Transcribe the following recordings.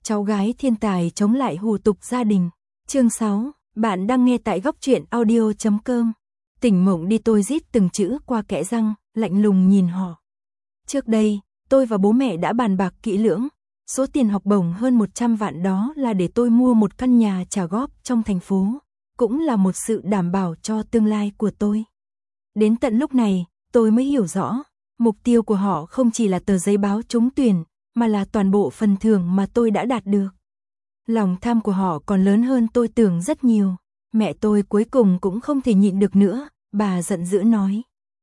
Cháu gái thiên tài chống lại hủ tục gia đình. Chương 6, bạn đang nghe tại góc truyện audio.com. Tỉnh mộng đi, tôi rít từng chữ qua kẽ răng, lạnh lùng nhìn họ. Trước đây, tôi và bố mẹ đã bàn bạc kỹ lưỡng. Số tiền học bổng hơn 100 vạn đó là để tôi mua một căn nhà trả góp trong thành phố. Cũng là một sự đảm bảo cho tương lai của tôi. Đến tận lúc này, tôi mới hiểu rõ. Mục tiêu của họ không chỉ là tờ giấy báo trúng tuyển, mà là toàn bộ phần thưởng mà tôi đã đạt được. Lòng tham của họ còn lớn hơn tôi tưởng rất nhiều. Mẹ tôi cuối cùng cũng không thể nhịn được nữa, bà giận dữ nói.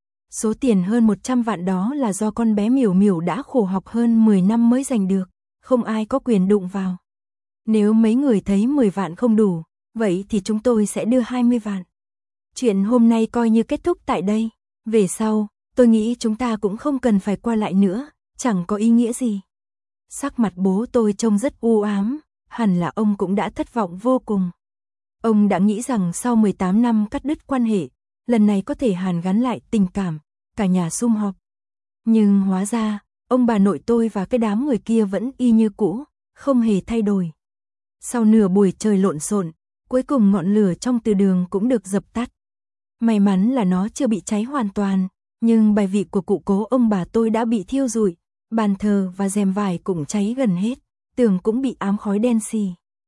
Số tiền hơn 100 vạn đó là do con bé Miểu Miểu đã khổ học hơn 10 năm mới giành được, không ai có quyền đụng vào. Nếu mấy người thấy 10 vạn không đủ, vậy thì chúng tôi sẽ đưa 20 vạn. Chuyện hôm nay coi như kết thúc tại đây. Về sau, tôi nghĩ chúng ta cũng không cần phải qua lại nữa, chẳng có ý nghĩa gì. Sắc mặt bố tôi trông rất u ám, hẳn là ông cũng đã thất vọng vô cùng. Ông đã nghĩ rằng sau 18 năm cắt đứt quan hệ, lần này có thể hàn gắn lại tình cảm, cả nhà sum họp. Nhưng hóa ra, ông bà nội tôi và cái đám người kia vẫn y như cũ, không hề thay đổi. Sau nửa buổi trời lộn xộn, cuối cùng ngọn lửa trong từ đường cũng được dập tắt. May mắn là nó chưa bị cháy hoàn toàn, nhưng bài vị của cụ cố ông bà tôi đã bị thiêu rụi, bàn thờ và rèm vải cũng cháy gần hết, tường cũng bị ám khói đen xì.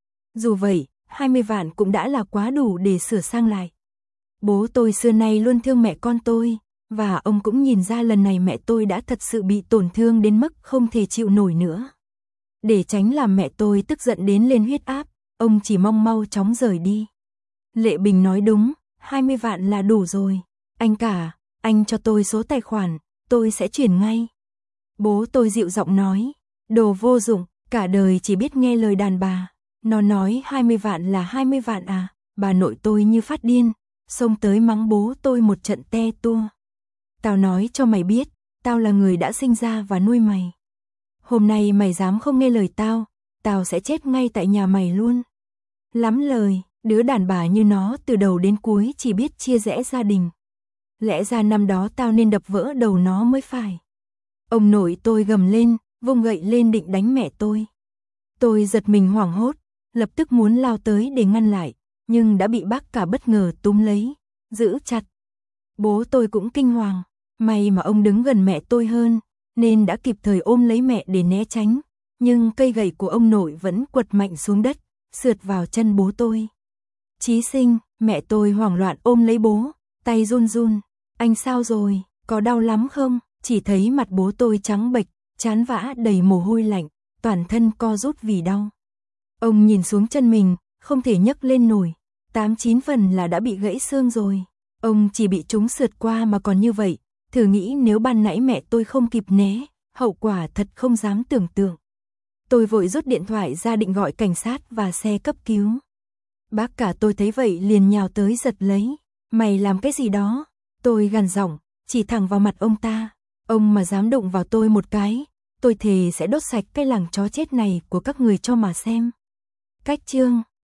Dù vậy, 20 vạn cũng đã là quá đủ để sửa sang lại. Bố tôi xưa nay luôn thương mẹ con tôi, và ông cũng nhìn ra lần này mẹ tôi đã thật sự bị tổn thương đến mức không thể chịu nổi nữa. Để tránh làm mẹ tôi tức giận đến lên huyết áp, ông chỉ mong mau chóng rời đi. Lệ Bình nói đúng, 20 vạn là đủ rồi. Anh cả, anh cho tôi số tài khoản, tôi sẽ chuyển ngay. Bố tôi dịu giọng nói, đồ vô dụng, cả đời chỉ biết nghe lời đàn bà. Nó nói 20 vạn là 20 vạn à, bà nội tôi như phát điên, xông tới mắng bố tôi một trận te tua. Tao nói cho mày biết, tao là người đã sinh ra và nuôi mày. Hôm nay mày dám không nghe lời tao sẽ chết ngay tại nhà mày luôn. Lắm lời, đứa đàn bà như nó từ đầu đến cuối chỉ biết chia rẽ gia đình. Lẽ ra năm đó tao nên đập vỡ đầu nó mới phải. Ông nội tôi gầm lên, vung gậy lên định đánh mẹ tôi. Tôi giật mình hoảng hốt, lập tức muốn lao tới để ngăn lại, nhưng đã bị bác cả bất ngờ túm lấy, giữ chặt. Bố tôi cũng kinh hoàng, may mà ông đứng gần mẹ tôi hơn, nên đã kịp thời ôm lấy mẹ để né tránh, nhưng cây gậy của ông nội vẫn quật mạnh xuống đất, sượt vào chân bố tôi. Chí Sinh, mẹ tôi hoảng loạn ôm lấy bố, tay run run, anh sao rồi, có đau lắm không? Chỉ thấy mặt bố tôi trắng bệch, trán vã đầy mồ hôi lạnh, toàn thân co rút vì đau. Ông nhìn xuống chân mình, không thể nhấc lên nổi, 8-9 phần là đã bị gãy xương rồi. Ông chỉ bị chúng sượt qua mà còn như vậy, thử nghĩ nếu ban nãy mẹ tôi không kịp né, hậu quả thật không dám tưởng tượng. Tôi vội rút điện thoại ra định gọi cảnh sát và xe cấp cứu. Bác cả tôi thấy vậy liền nhào tới giật lấy. Mày làm cái gì đó? Tôi gằn giọng, chỉ thẳng vào mặt ông ta. Ông mà dám đụng vào tôi một cái, tôi thề sẽ đốt sạch cái làng chó chết này của các người cho mà xem. Cách chương